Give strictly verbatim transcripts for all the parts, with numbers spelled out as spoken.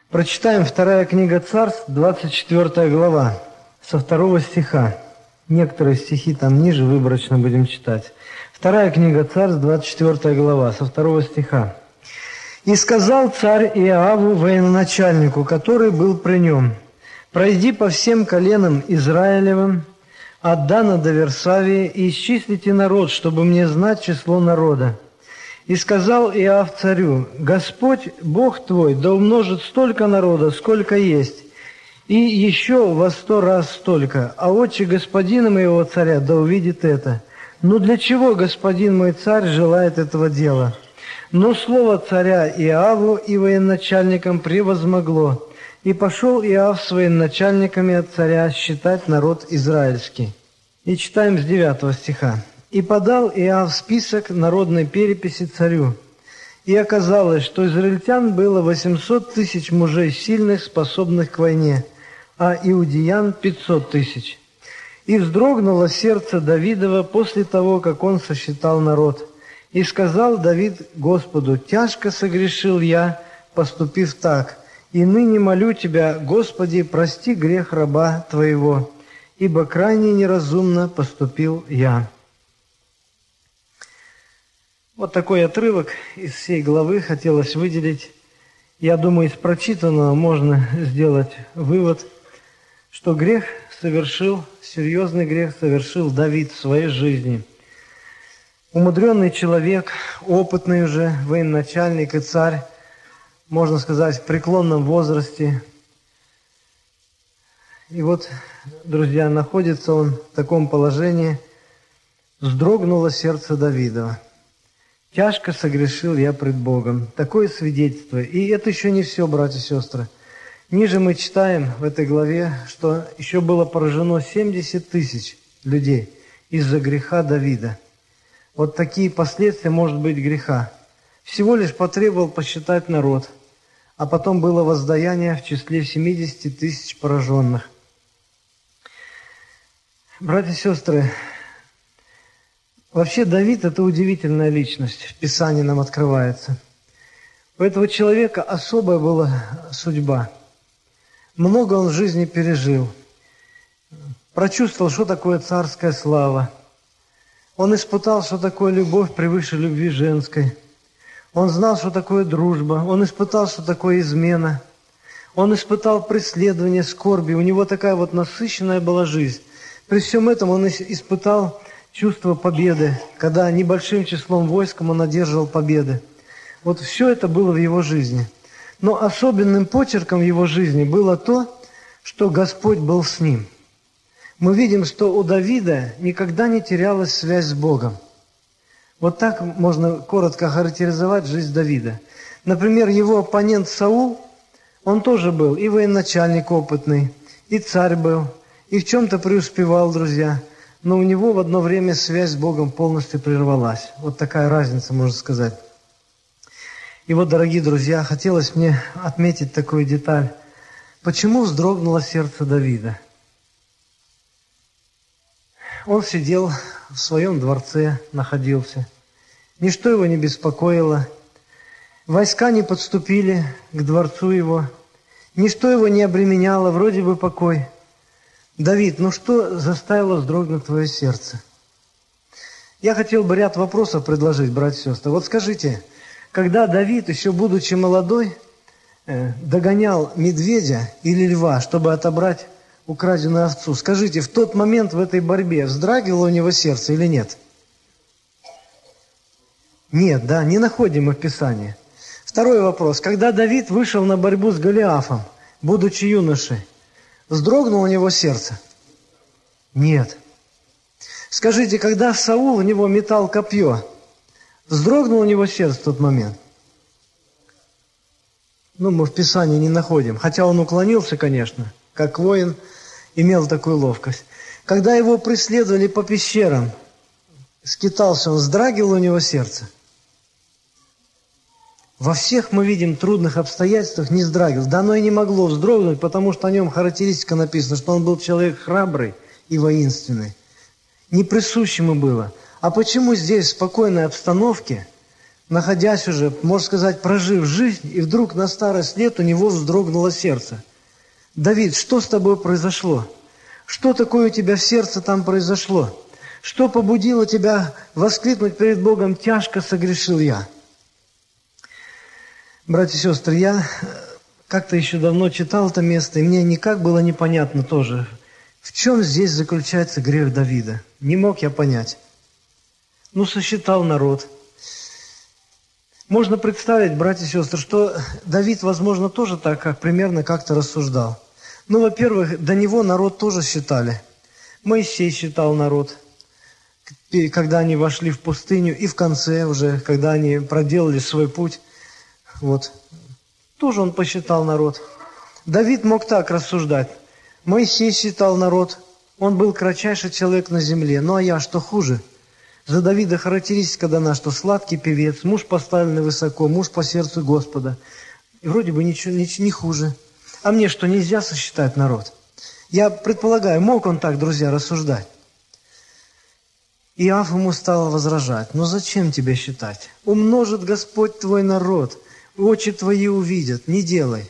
Прочитаем вторая книга Царств, двадцать четвёртая глава, со второго стиха. Некоторые стихи там ниже выборочно будем читать. Вторая книга Царств, двадцать четвёртая глава, со второго стиха. «И сказал царь Иоаву, военачальнику, который был при нем: пройди по всем коленам Израилевым, от Дана до Версавии, и исчислите народ, чтобы мне знать число народа. И сказал Иоав царю: Господь, Бог твой, да умножит столько народа, сколько есть, и еще во сто раз столько, а отче господина моего царя да увидит это. Но для чего господин мой царь желает этого дела? Но слово царя Иоаву и военачальникам превозмогло, и пошел Иоав с военачальниками от царя считать народ израильский». И читаем с девятого стиха. «И подал Иоав список народной переписи царю. И оказалось, что израильтян было восемьсот тысяч мужей сильных, способных к войне, а иудеян пятьсот тысяч. И вздрогнуло сердце Давидова после того, как он сосчитал народ. И сказал Давид Господу: тяжко согрешил я, поступив так, и ныне молю Тебя, Господи, прости грех раба Твоего, ибо крайне неразумно поступил я». Вот такой отрывок из всей главы хотелось выделить. Я думаю, из прочитанного можно сделать вывод, что грех совершил, серьезный грех совершил Давид в своей жизни. Умудренный человек, опытный уже военачальник и царь, можно сказать, в преклонном возрасте. И вот, друзья, находится он в таком положении: вздрогнуло сердце Давидова. «Тяжко согрешил я пред Богом». Такое свидетельство. И это еще не все, братья и сестры. Ниже мы читаем в этой главе, что еще было поражено семьдесят тысяч людей из-за греха Давида. Вот такие последствия, может быть, греха. Всего лишь потребовал посчитать народ, а потом было воздаяние в числе семидесяти тысяч пораженных. Братья и сестры, вообще Давид – это удивительная личность, в Писании нам открывается. У этого человека особая была судьба. Много он в жизни пережил. Прочувствовал, что такое царская слава. Он испытал, что такое любовь превыше любви женской. Он знал, что такое дружба. Он испытал, что такое измена. Он испытал преследование, скорби. У него такая вот насыщенная была жизнь. При всем этом он испытал чувство победы, когда небольшим числом войском он одерживал победы. Вот все это было в его жизни. Но особенным почерком в его жизни было то, что Господь был с ним. Мы видим, что у Давида никогда не терялась связь с Богом. Вот так можно коротко характеризовать жизнь Давида. Например, его оппонент Саул, он тоже был и военачальник опытный, и царь был, и в чем-то преуспевал, друзья. Но у него в одно время связь с Богом полностью прервалась. Вот такая разница, можно сказать. И вот, дорогие друзья, хотелось мне отметить такую деталь. Почему вздрогнуло сердце Давида? Он сидел в своем дворце, находился. Ничто его не беспокоило. Войска не подступили к дворцу его. Ничто его не обременяло, вроде бы покой. Давид, ну что заставило вздрогнуть твое сердце? Я хотел бы ряд вопросов предложить, братья и сестры. Вот скажите, когда Давид, еще будучи молодой, догонял медведя или льва, чтобы отобрать украденную овцу, скажите, в тот момент в этой борьбе вздрагивало у него сердце или нет? Нет, да, не находим мы в Писании. Второй вопрос. Когда Давид вышел на борьбу с Голиафом, будучи юношей, вздрогнуло у него сердце? Нет. Скажите, когда Саул в него метал копье, вздрогнуло у него сердце в тот момент? Ну, мы в Писании не находим. Хотя он уклонился, конечно, как воин, имел такую ловкость. Когда его преследовали по пещерам, скитался, он вздрагивал у него сердце? Во всех мы видим трудных обстоятельствах не вздрагивал. Да оно и не могло вздрогнуть, потому что о нем характеристика написана, что он был человек храбрый и воинственный. Не присуще ему было. А почему здесь, в спокойной обстановке, находясь уже, можно сказать, прожив жизнь, и вдруг на старость лет у него вздрогнуло сердце. Давид, что с тобой произошло? Что такое у тебя в сердце там произошло? Что побудило тебя воскликнуть перед Богом: «Тяжко согрешил я»? Братья и сестры, я как-то еще давно читал это место, и мне никак было непонятно тоже, в чем здесь заключается грех Давида. Не мог я понять. Ну, сосчитал народ. Можно представить, братья и сестры, что Давид, возможно, тоже так, как примерно как-то рассуждал. Ну, во-первых, до него народ тоже считали. Моисей считал народ, когда они вошли в пустыню, и в конце уже, когда они проделали свой путь, вот, тоже он посчитал народ. Давид мог так рассуждать. Моисей считал народ, он был кратчайший человек на земле. Ну, а я что хуже? За Давида характеристика дана, что сладкий певец, муж поставленный высоко, муж по сердцу Господа. И вроде бы ничего, ничего не хуже. А мне что, нельзя сосчитать народ? Я предполагаю, мог он так, друзья, рассуждать? Иов ему стал возражать: «Ну зачем тебя считать? Умножит Господь твой народ, очи твои увидят, не делай».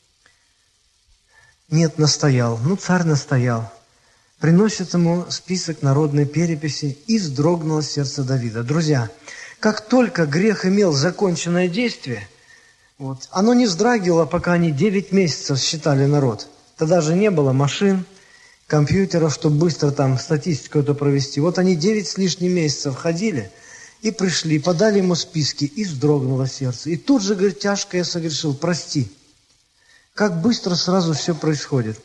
Нет, настоял. Ну, царь настоял. Приносит ему список народной переписи, и вздрогнуло сердце Давида. Друзья, как только грех имел законченное действие, вот, оно не вздрагивало, пока они девять месяцев считали народ. Тогда же не было машин, компьютеров, чтобы быстро там статистику эту провести. Вот они девять с лишним месяцев ходили и пришли, подали ему списки, и вздрогнуло сердце. И тут же, говорит: «Тяжко я согрешил, прости». Как быстро сразу все происходит.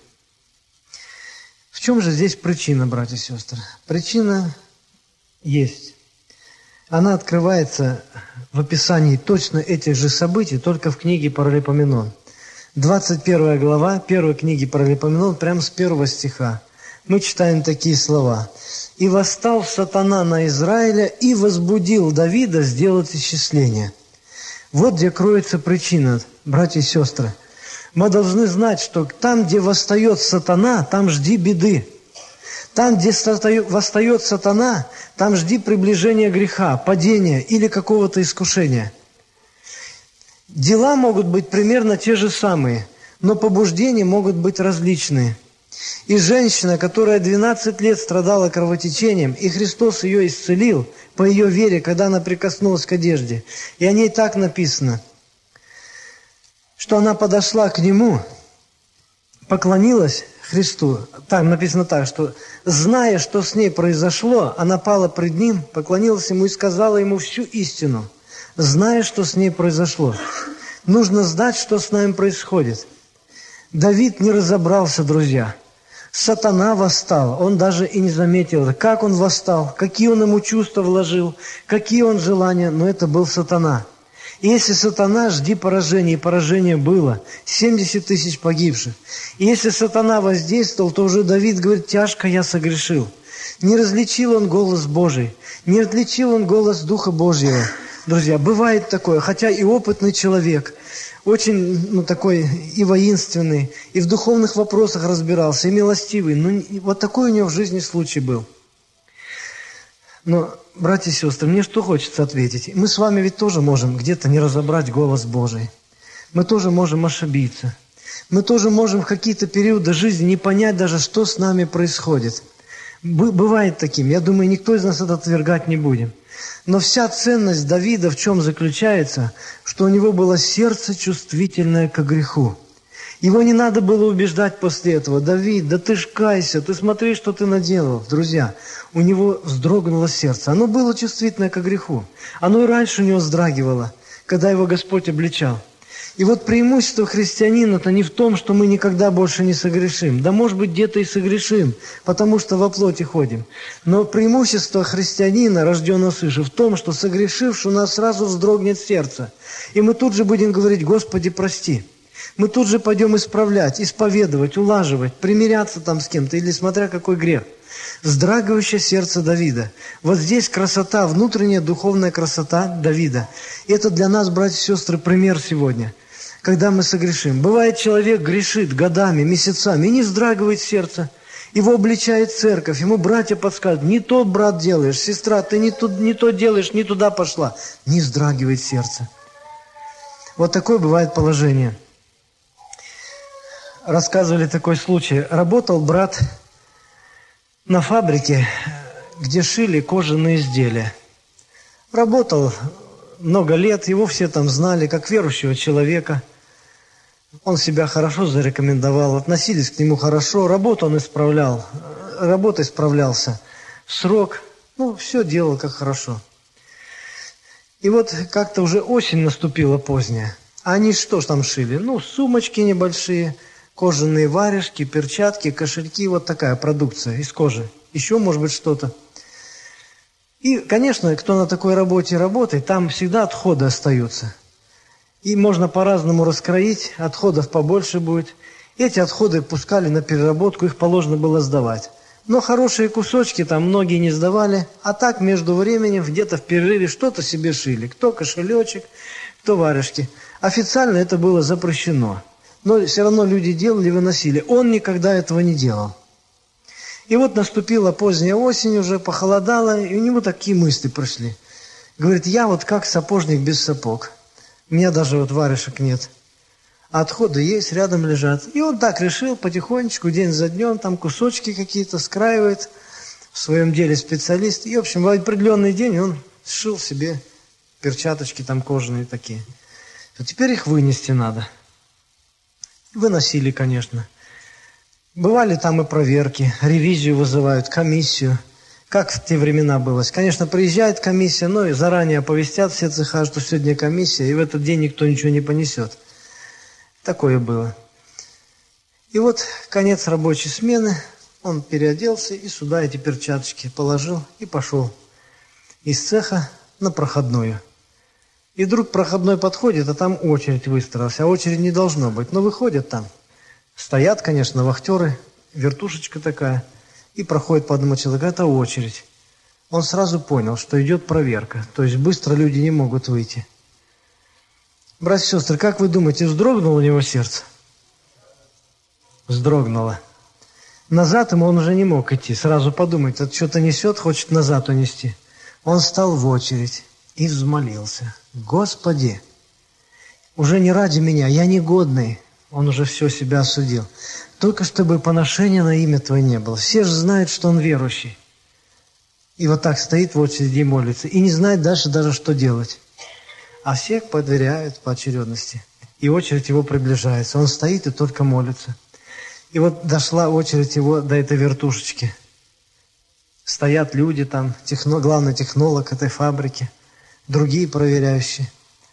В чем же здесь причина, братья и сестры? Причина есть. Она открывается в описании точно этих же событий, только в книге Паралипоменон. двадцать первая глава первой книги Паралипоменон, прямо с первого стиха. Мы читаем такие слова. «И восстал сатана на Израиля, и возбудил Давида сделать исчисление». Вот где кроется причина, братья и сестры. Мы должны знать, что там, где восстает сатана, там жди беды. Там, где восстает сатана, там жди приближения греха, падения или какого-то искушения. Дела могут быть примерно те же самые, но побуждения могут быть различные. И женщина, которая двенадцать лет страдала кровотечением, и Христос ее исцелил по ее вере, когда она прикоснулась к одежде. И о ней так написано, что она подошла к Нему, поклонилась Христу. Там написано так, что, зная, что с ней произошло, она пала пред Ним, поклонилась Ему и сказала Ему всю истину, зная, что с ней произошло. Нужно знать, что с нами происходит. Давид не разобрался, друзья. Сатана восстал, он даже и не заметил, как он восстал, какие он ему чувства вложил, какие он желания, но это был сатана. И если сатана, жди поражения, и поражение было, семьдесят тысяч погибших. И если сатана воздействовал, то уже Давид говорит: «Тяжко я согрешил». Не различил он голос Божий, не различил он голос Духа Божьего. Друзья, бывает такое, хотя и опытный человек, очень ну, такой и воинственный, и в духовных вопросах разбирался, и милостивый, но вот такой у него в жизни случай был. Но, братья и сестры, мне что хочется ответить? Мы с вами ведь тоже можем где-то не разобрать голос Божий. Мы тоже можем ошибиться. Мы тоже можем в какие-то периоды жизни не понять даже, что с нами происходит. Бывает таким. Я думаю, никто из нас это отвергать не будет. Но вся ценность Давида в чем заключается? Что у него было сердце чувствительное к греху. Его не надо было убеждать после этого: «Давид, да ты ж кайся, ты смотри, что ты наделал». Друзья, у него вздрогнуло сердце. Оно было чувствительное к греху. Оно и раньше у него вздрагивало, когда его Господь обличал. И вот преимущество христианина-то не в том, что мы никогда больше не согрешим. Да, может быть, где-то и согрешим, потому что во плоти ходим. Но преимущество христианина, рожденного свыше, в том, что согрешивший у нас сразу вздрогнет сердце. И мы тут же будем говорить: «Господи, прости». Мы тут же пойдем исправлять, исповедовать, улаживать, примиряться там с кем-то, или смотря какой грех. Вздрагивающее сердце Давида. Вот здесь красота, внутренняя духовная красота Давида. И это для нас, братья и сестры, пример сегодня, когда мы согрешим. Бывает, человек грешит годами, месяцами, и не вздрагивает сердце. Его обличает церковь, ему братья подсказывают, не тот брат делаешь, сестра, ты не, тут, не то делаешь, не туда пошла. Не вздрагивает сердце. Вот такое бывает положение. Рассказывали такой случай. Работал брат на фабрике, где шили кожаные изделия. Работал много лет, его все там знали, как верующего человека. Он себя хорошо зарекомендовал, относились к нему хорошо, работу он исправлял, работой справлялся в срок, ну, все делал как хорошо. И вот как-то уже осень наступила поздняя, а они что ж там шили? Ну, сумочки небольшие, кожаные варежки, перчатки, кошельки, вот такая продукция из кожи, еще может быть что-то. И, конечно, кто на такой работе работает, там всегда отходы остаются. И можно по-разному раскроить, отходов побольше будет. Эти отходы пускали на переработку, их положено было сдавать. Но хорошие кусочки там многие не сдавали, а так между временем где-то в перерыве что-то себе шили. Кто кошелечек, кто варежки. Официально это было запрещено. Но все равно люди делали, выносили. Он никогда этого не делал. И вот наступила поздняя осень, уже похолодало, и у него такие мысли прошли. Говорит, я вот как сапожник без сапог. У меня даже вот варежек нет. А отходы есть, рядом лежат. И он так решил потихонечку, день за днем, там кусочки какие-то скраивает. В своем деле специалист. И, в общем, в определенный день он сшил себе перчаточки там кожаные такие. А теперь их вынести надо. Выносили, конечно. Бывали там и проверки, ревизию вызывают, комиссию. Как в те времена было? Конечно, приезжает комиссия, но и заранее оповестят все цеха, что сегодня комиссия, и в этот день никто ничего не понесет. Такое было. И вот конец рабочей смены, он переоделся и сюда эти перчаточки положил и пошел из цеха на проходную. И вдруг проходной подходит, а там очередь выстроилась, а очередь не должно быть, но выходят там. Стоят, конечно, вахтеры, вертушечка такая. И проходит по одному человеку, это очередь. Он сразу понял, что идет проверка, то есть быстро люди не могут выйти. Братья и сестры, как вы думаете, вздрогнуло у него сердце? Вздрогнуло. Назад ему он уже не мог идти, сразу подумать, это что-то несет, хочет назад унести. Он встал в очередь и взмолился. Господи, уже не ради меня, я негодный. Он уже все себя осудил. Только чтобы поношения на имя Твое не было. Все же знают, что он верующий. И вот так стоит в очереди и молится. И не знает дальше даже, что делать. А всех подверяют по очередности. И очередь его приближается. Он стоит и только молится. И вот дошла очередь его до этой вертушечки. Стоят люди там, техно, главный технолог этой фабрики, другие проверяющие.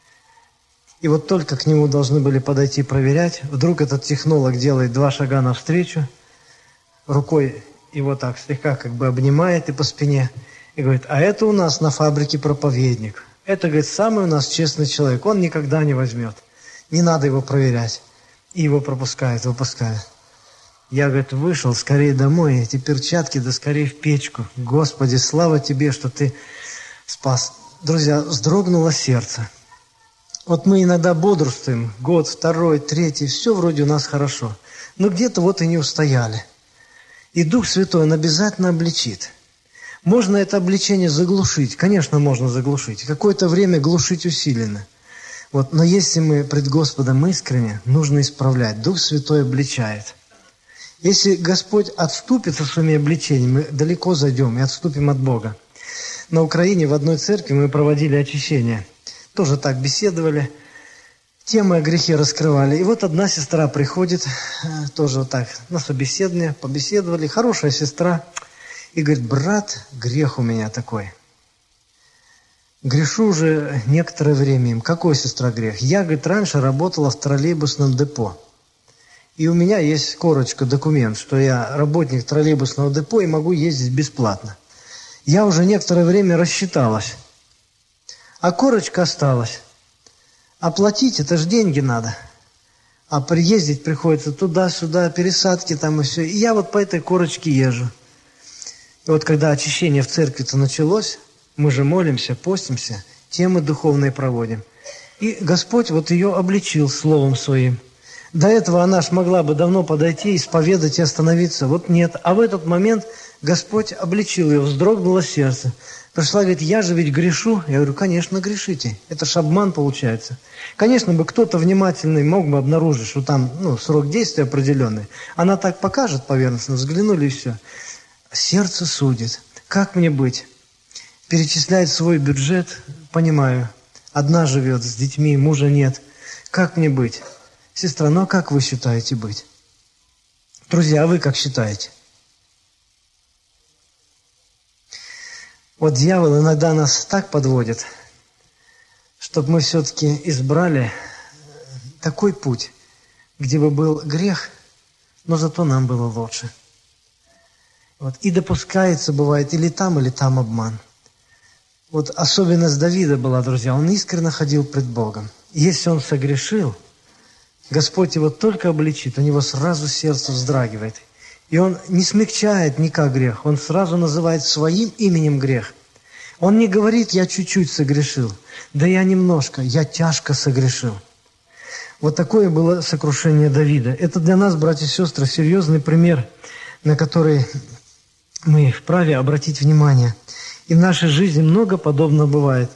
И вот только к нему должны были подойти проверять, вдруг этот технолог делает два шага навстречу, рукой его так слегка как бы обнимает и по спине, и говорит, а это у нас на фабрике проповедник. Это, говорит, самый у нас честный человек, он никогда не возьмет. Не надо его проверять. И его пропускают, выпускают. Я, говорит, вышел скорее домой, эти перчатки, да скорее в печку. Господи, слава Тебе, что Ты спас. Друзья, вздрогнуло сердце. Вот мы иногда бодрствуем, год, второй, третий, все вроде у нас хорошо. Но где-то вот и не устояли. И Дух Святой, Он обязательно обличит. Можно это обличение заглушить, конечно, можно заглушить. Какое-то время глушить усиленно. Вот, но если мы пред Господом искренне, нужно исправлять. Дух Святой обличает. Если Господь отступит со своими обличениями, мы далеко зайдем и отступим от Бога. На Украине в одной церкви мы проводили очищение. Тоже так беседовали, темы о грехе раскрывали. И вот одна сестра приходит, тоже вот так, на собеседование, побеседовали, хорошая сестра, и говорит, брат, грех у меня такой. Грешу уже некоторое время. Какой, сестра, грех? Я, говорит, раньше работала в троллейбусном депо. И у меня есть корочка, документ, что я работник троллейбусного депо и могу ездить бесплатно. Я уже некоторое время рассчиталась. А корочка осталась. Оплатить, это же деньги надо. А приездить приходится туда-сюда, пересадки там и все. И я вот по этой корочке езжу. И вот когда очищение в церкви-то началось, мы же молимся, постимся, темы духовные проводим. И Господь вот ее обличил Словом Своим. До этого она ж могла бы давно подойти, исповедать и остановиться. Вот нет. А в этот момент Господь обличил ее, вздрогнуло сердце. Пришла, говорит, я же ведь грешу. Я говорю, конечно, грешите. Это ж обман получается. Конечно бы кто-то внимательный мог бы обнаружить, что там ну, срок действия определенный. Она так покажет поверхностно, взглянули и все. Сердце судит. Как мне быть? Перечисляет свой бюджет, понимаю. Одна живет, с детьми, мужа нет. Как мне быть? Сестра, ну а как вы считаете быть? Друзья, а вы как считаете? Вот дьявол иногда нас так подводит, чтобы мы все-таки избрали такой путь, где бы был грех, но зато нам было лучше. Вот. И допускается, бывает, или там, или там обман. Вот особенность Давида была, друзья, он искренне ходил пред Богом. И если он согрешил, Господь его только обличит, у него сразу сердце вздрагивает. И он не смягчает никак грех, он сразу называет своим именем грех. Он не говорит, я чуть-чуть согрешил, да я немножко, я тяжко согрешил. Вот такое было сокрушение Давида. Это для нас, братья и сестры, серьезный пример, на который мы вправе обратить внимание. И в нашей жизни много подобного бывает.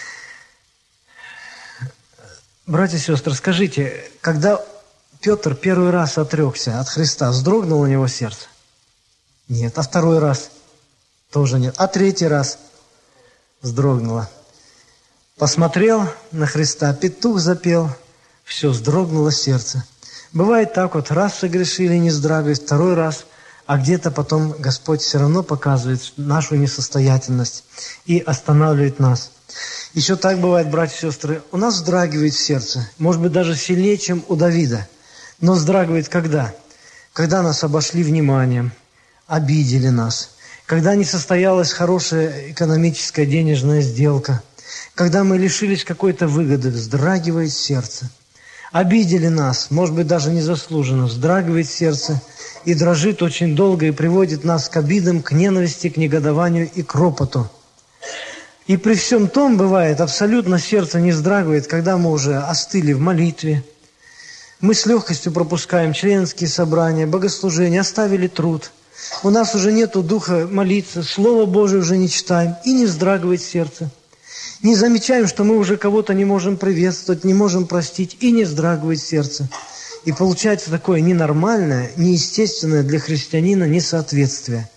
Братья и сестры, скажите, когда Петр первый раз отрекся от Христа, вздрогнуло у него сердце? Нет. А второй раз? Тоже нет. А третий раз? Вздрогнуло. Посмотрел на Христа, петух запел, все, вздрогнуло сердце. Бывает так вот, раз согрешили, не вздрагивает, второй раз, а где-то потом Господь все равно показывает нашу несостоятельность и останавливает нас. Еще так бывает, братья и сестры, у нас вздрагивает сердце, может быть, даже сильнее, чем у Давида. Но вздрагивает когда? Когда нас обошли вниманием, обидели нас, когда не состоялась хорошая экономическая денежная сделка, когда мы лишились какой-то выгоды, вздрагивает сердце. Обидели нас, может быть, даже незаслуженно, вздрагивает сердце и дрожит очень долго и приводит нас к обидам, к ненависти, к негодованию и к ропоту. И при всем том, бывает, абсолютно сердце не вздрагивает, когда мы уже остыли в молитве. Мы с легкостью пропускаем членские собрания, богослужения, оставили труд. У нас уже нету духа молиться, Слово Божие уже не читаем, и не вздрагивает сердце. Не замечаем, что мы уже кого-то не можем приветствовать, не можем простить, и не вздрагивает сердце. И получается такое ненормальное, неестественное для христианина несоответствие.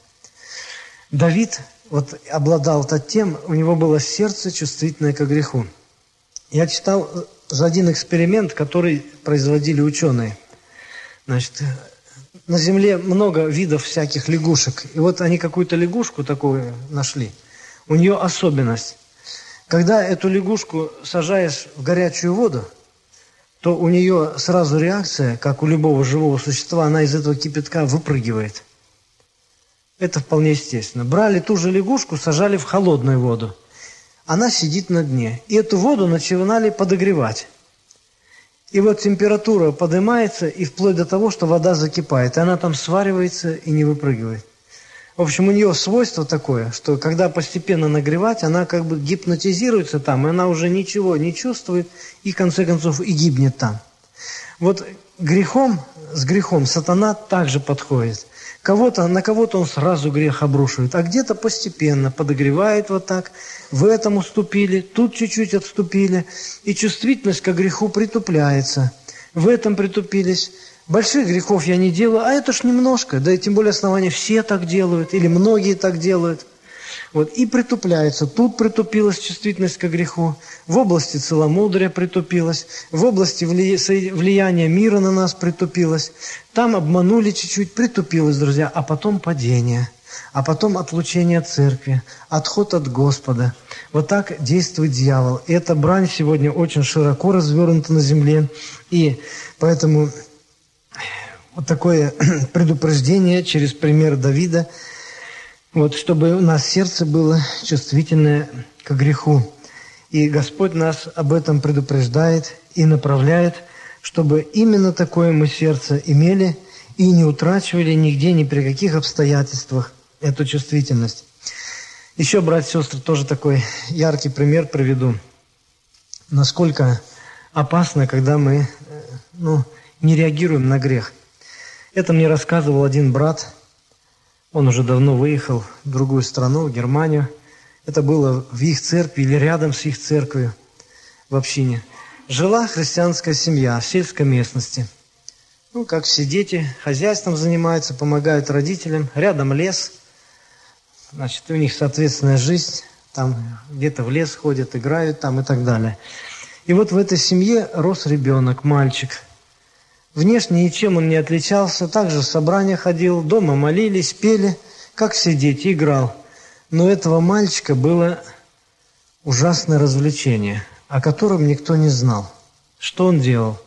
Давид вот обладал тем, у него было сердце чувствительное к греху. Я читал за один эксперимент, который производили ученые. Значит, на Земле много видов всяких лягушек. И вот они какую-то лягушку такую нашли. У нее особенность. Когда эту лягушку сажаешь в горячую воду, то у нее сразу реакция, как у любого живого существа, она из этого кипятка выпрыгивает. Это вполне естественно. Брали ту же лягушку, сажали в холодную воду. Она сидит на дне. И эту воду начинали подогревать. И вот температура поднимается, и вплоть до того, что вода закипает. И она там сваривается и не выпрыгивает. В общем, у нее свойство такое, что когда постепенно нагревать, она как бы гипнотизируется там, и она уже ничего не чувствует, и в конце концов и гибнет там. Вот грехом, с грехом сатана также подходит. Кого-то, на кого-то он сразу грех обрушивает, а где-то постепенно подогревает вот так. В этом уступили, тут чуть-чуть отступили, и чувствительность к греху притупляется. В этом притупились. Больших грехов я не делаю, а это ж немножко, да и тем более основания все так делают, или многие так делают. Вот, и притупляется. Тут притупилась чувствительность к греху, в области целомудрия притупилась, в области вли... влияния мира на нас притупилась, там обманули чуть-чуть, притупилось, друзья, а потом падение, а потом отлучение от церкви, отход от Господа. Вот так действует дьявол. И эта брань сегодня очень широко развернута на земле, и поэтому вот такое предупреждение через пример Давида, вот, чтобы у нас сердце было чувствительное к греху. И Господь нас об этом предупреждает и направляет, чтобы именно такое мы сердце имели и не утрачивали нигде, ни при каких обстоятельствах эту чувствительность. Еще, братья и сестры, тоже такой яркий пример приведу. Насколько опасно, когда мы ну, не реагируем на грех. Это мне рассказывал один брат. Он уже давно выехал в другую страну, в Германию. Это было в их церкви или рядом с их церковью в общине. Жила христианская семья в сельской местности. Ну, как все дети, хозяйством занимаются, помогают родителям. Рядом лес. Значит, у них соответственная жизнь. Там где-то в лес ходят, играют там и так далее. И вот в этой семье рос ребенок, мальчик. Внешне ничем он не отличался. Также в собрания ходил, дома молились, пели, как все дети, играл. Но у этого мальчика было ужасное развлечение, о котором никто не знал. Что он делал?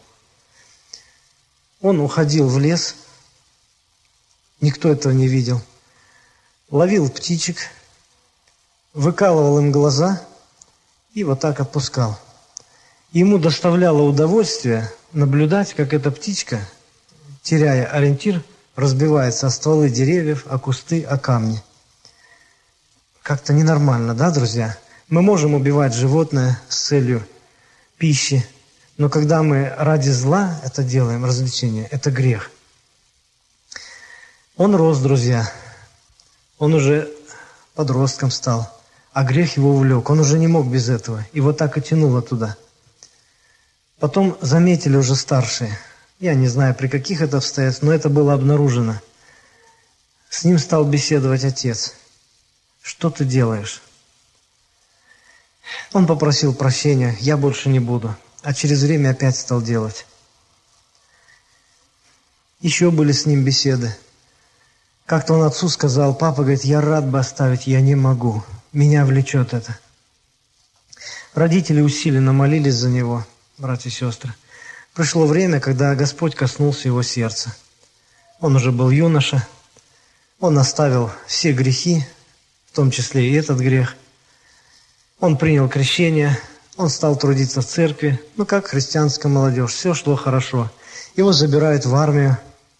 Он уходил в лес, никто этого не видел, ловил птичек, выкалывал им глаза и вот так отпускал. Ему доставляло удовольствие наблюдать, как эта птичка, теряя ориентир, разбивается о стволы деревьев, о кусты, о камни. Как-то ненормально, да, друзья? Мы можем убивать животное с целью пищи, но когда мы ради зла это делаем, развлечение, это грех. Он рос, друзья. Он уже подростком стал, а грех его увлек. Он уже не мог без этого. И вот так и тянуло туда. Потом заметили уже старшие. Я не знаю, при каких это обстоятельствах, но это было обнаружено. С ним стал беседовать отец. Что ты делаешь? Он попросил прощения, я больше не буду. А через время опять стал делать. Еще были с ним беседы. Как-то он отцу сказал, папа говорит, я рад бы оставить, я не могу. Меня влечет это. Родители усиленно молились за него, братья и сестры. Пришло время, когда Господь коснулся его сердца. Он уже был юноша. Он оставил все грехи, в том числе и этот грех. Он принял крещение, он стал трудиться в церкви. Ну, как христианская молодежь, все шло хорошо. Его забирают в армию.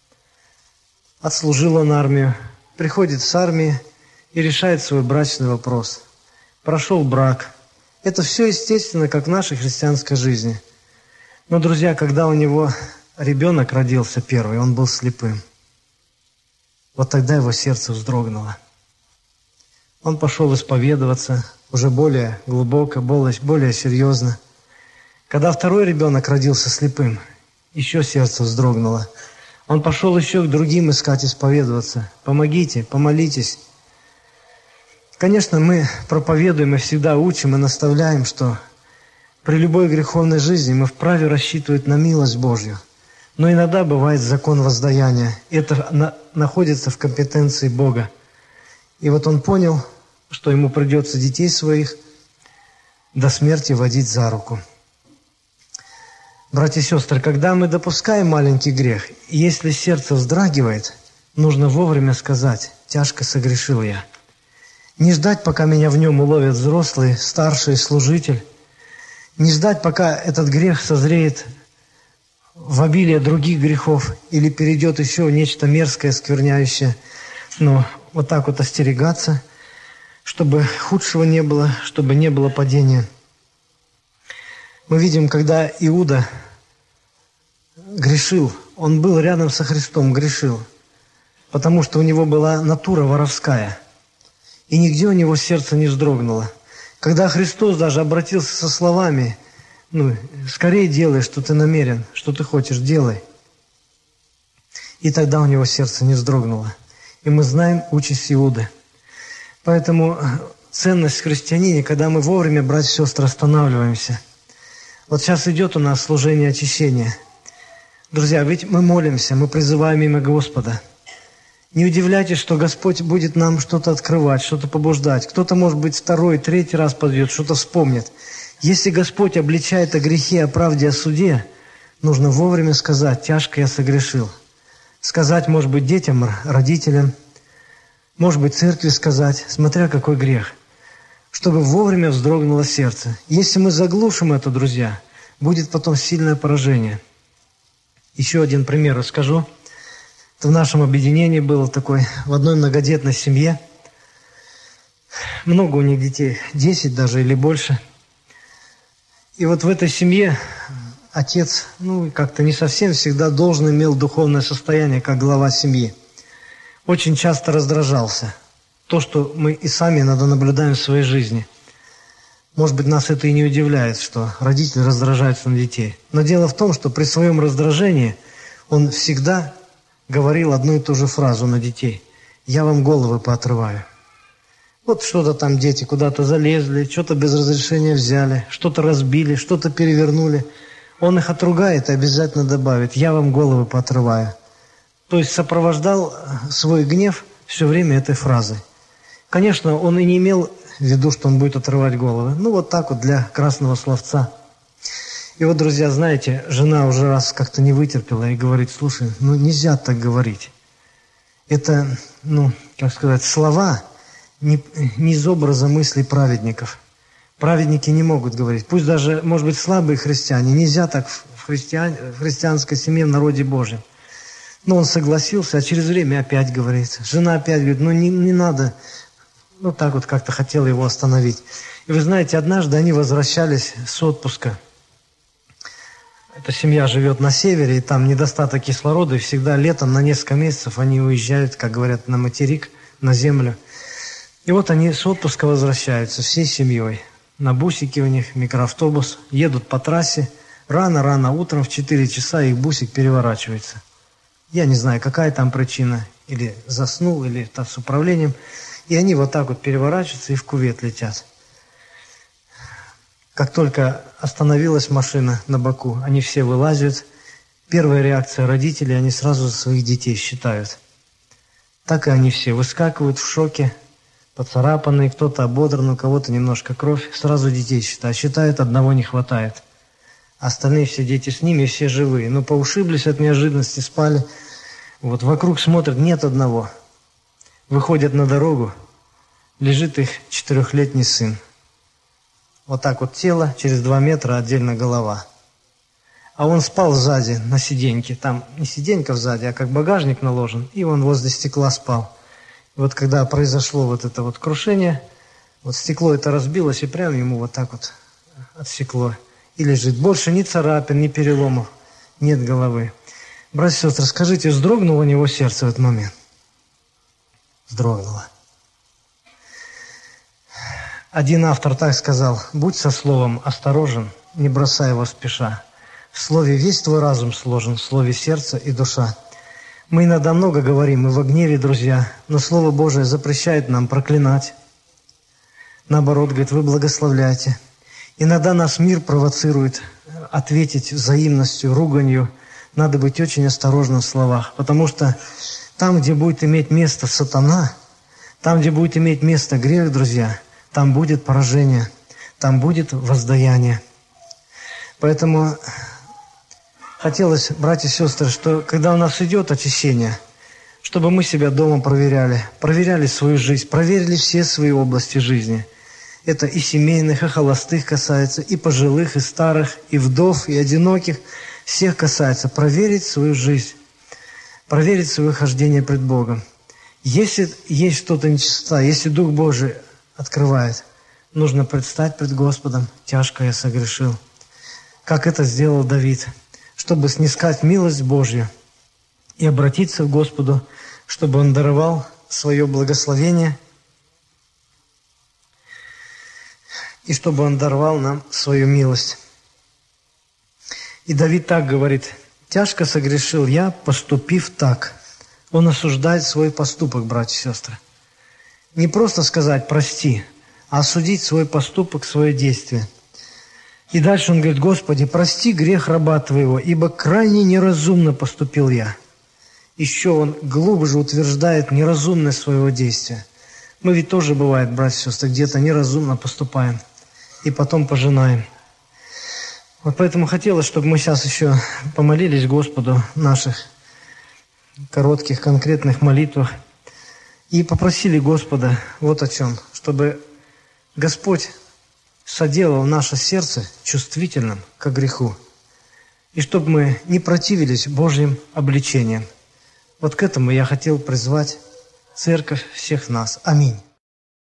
Отслужил он армию, приходит с армии и решает свой брачный вопрос. Прошел брак. Это все естественно, как в нашей христианской жизни. Но, друзья, когда у него ребенок родился первый, он был слепым. Вот тогда его сердце вздрогнуло. Он пошел исповедоваться уже более глубоко, более, более серьезно. Когда второй ребенок родился слепым, еще сердце вздрогнуло. Он пошел еще к другим искать исповедоваться. Помогите, помолитесь. Конечно, мы проповедуем и всегда учим и наставляем, что при любой греховной жизни мы вправе рассчитывать на милость Божью. Но иногда бывает закон воздаяния. Это на, находится в компетенции Бога. И вот он понял, что ему придется детей своих до смерти водить за руку. Братья и сестры, когда мы допускаем маленький грех, если сердце вздрагивает, нужно вовремя сказать «тяжко согрешил я». Не ждать, пока меня в нем уловят взрослые, старший служитель. Не ждать, пока этот грех созреет в обилие других грехов или перейдет еще в нечто мерзкое, скверняющее. Но вот так вот остерегаться, чтобы худшего не было, чтобы не было падения. Мы видим, когда Иуда грешил, он был рядом со Христом, грешил, потому что у него была натура воровская, и нигде у него сердце не вздрогнуло. Когда Христос даже обратился со словами, ну, скорее делай, что ты намерен, что ты хочешь, делай. И тогда у него сердце не вздрогнуло. И мы знаем участь Иуды. Поэтому ценность в христианине, когда мы вовремя, братья и сестры, останавливаемся. Вот сейчас идет у нас служение очищения. Друзья, ведь мы молимся, мы призываем имя Господа. Не удивляйтесь, что Господь будет нам что-то открывать, что-то побуждать. Кто-то, может быть, второй, третий раз подойдет, что-то вспомнит. Если Господь обличает о грехе, о правде, о суде, нужно вовремя сказать «тяжко я согрешил». Сказать, может быть, детям, родителям, может быть, церкви сказать, смотря какой грех, чтобы вовремя вздрогнуло сердце. Если мы заглушим это, друзья, будет потом сильное поражение. Еще один пример расскажу. Это в нашем объединении было такой, в одной многодетной семье. Много у них детей, десять даже или больше. И вот в этой семье отец, ну, как-то не совсем всегда должен имел духовное состояние, как глава семьи. Очень часто раздражался. То, что мы и сами иногда наблюдаем в своей жизни. Может быть, нас это и не удивляет, что родители раздражаются на детей. Но дело в том, что при своем раздражении он всегда говорил одну и ту же фразу на детей. «Я вам головы поотрываю». Вот что-то там дети куда-то залезли, что-то без разрешения взяли, что-то разбили, что-то перевернули. Он их отругает и обязательно добавит: «Я вам головы поотрываю». То есть сопровождал свой гнев все время этой фразой. Конечно, он и не имел в виду, что он будет отрывать головы. Ну, вот так вот, для красного словца. И вот, друзья, знаете, жена уже раз как-то не вытерпела и говорит: слушай, ну нельзя так говорить. Это, ну, как сказать, слова не, не из образа мыслей праведников. Праведники не могут говорить. Пусть даже, может быть, слабые христиане. Нельзя так в, христиан, в христианской семье, в народе Божьем. Но он согласился, а через время опять говорит. Жена опять говорит: ну не, не надо. Ну так вот как-то хотела его остановить. И вы знаете, однажды они возвращались с отпуска. Эта семья живет на севере, и там недостаток кислорода, и всегда летом на несколько месяцев они уезжают, как говорят, на материк, на землю. И вот они с отпуска возвращаются всей семьей. На бусике у них микроавтобус, едут по трассе. Рано-рано утром в четыре часа их бусик переворачивается. Я не знаю, какая там причина. Или заснул, или там с управлением. И они вот так вот переворачиваются и в кювет летят. Как только остановилась машина на боку, они все вылазят. Первая реакция родителей: они сразу своих детей считают. Так и они все выскакивают в шоке, поцарапанные, кто-то ободран, у кого-то немножко кровь. Сразу детей считают. Считают, одного не хватает. Остальные все дети с ними, все живые. Но поушиблись от неожиданности, спали. Вот вокруг смотрят, нет одного. Выходят на дорогу, лежит их четырехлетний сын. Вот так вот тело, через два метра отдельно голова. А он спал сзади на сиденьке. Там не сиденька сзади, а как багажник наложен. И он возле стекла спал. И вот когда произошло вот это вот крушение, вот стекло это разбилось, и прямо ему вот так вот отсекло. И лежит. Больше ни царапин, ни переломов, нет головы. Братья и сестры, скажите, вздрогнуло у него сердце в этот момент? Вздрогнуло. Один автор так сказал: будь со словом осторожен, не бросай его спеша. В слове весь твой разум сложен, в слове сердце и душа. Мы иногда много говорим, и во гневе, друзья, но Слово Божие запрещает нам проклинать. Наоборот, говорит, вы благословляйте. Иногда нас мир провоцирует ответить взаимностью, руганью. Надо быть очень осторожным в словах, потому что там, где будет иметь место сатана, там, где будет иметь место грех, друзья, там будет поражение, там будет воздаяние. Поэтому хотелось, братья и сестры, что когда у нас идет очищение, чтобы мы себя дома проверяли, проверяли свою жизнь, проверили все свои области жизни. Это и семейных, и холостых касается, и пожилых, и старых, и вдов, и одиноких. Всех касается. Проверить свою жизнь, проверить свое хождение пред Богом. Если есть что-то нечистота, если Дух Божий открывает, нужно предстать пред Господом: тяжко я согрешил. Как это сделал Давид, чтобы снискать милость Божью и обратиться к Господу, чтобы Он даровал свое благословение и чтобы Он даровал нам свою милость. И Давид так говорит: «Тяжко согрешил я, поступив так». Он осуждает свой поступок, братья и сестры. Не просто сказать «прости», а осудить свой поступок, свое действие. И дальше он говорит: «Господи, прости грех раба Твоего, ибо крайне неразумно поступил я». Еще он глубже утверждает неразумность своего действия. Мы ведь тоже, бывает, братья и сестры, где-то неразумно поступаем и потом пожинаем. Вот поэтому хотелось, чтобы мы сейчас еще помолились Господу в наших коротких, конкретных молитвах и попросили Господа вот о чем, чтобы Господь соделал наше сердце чувствительным к греху, и чтобы мы не противились Божьим обличениям. Вот к этому я хотел призвать церковь всех нас. Аминь.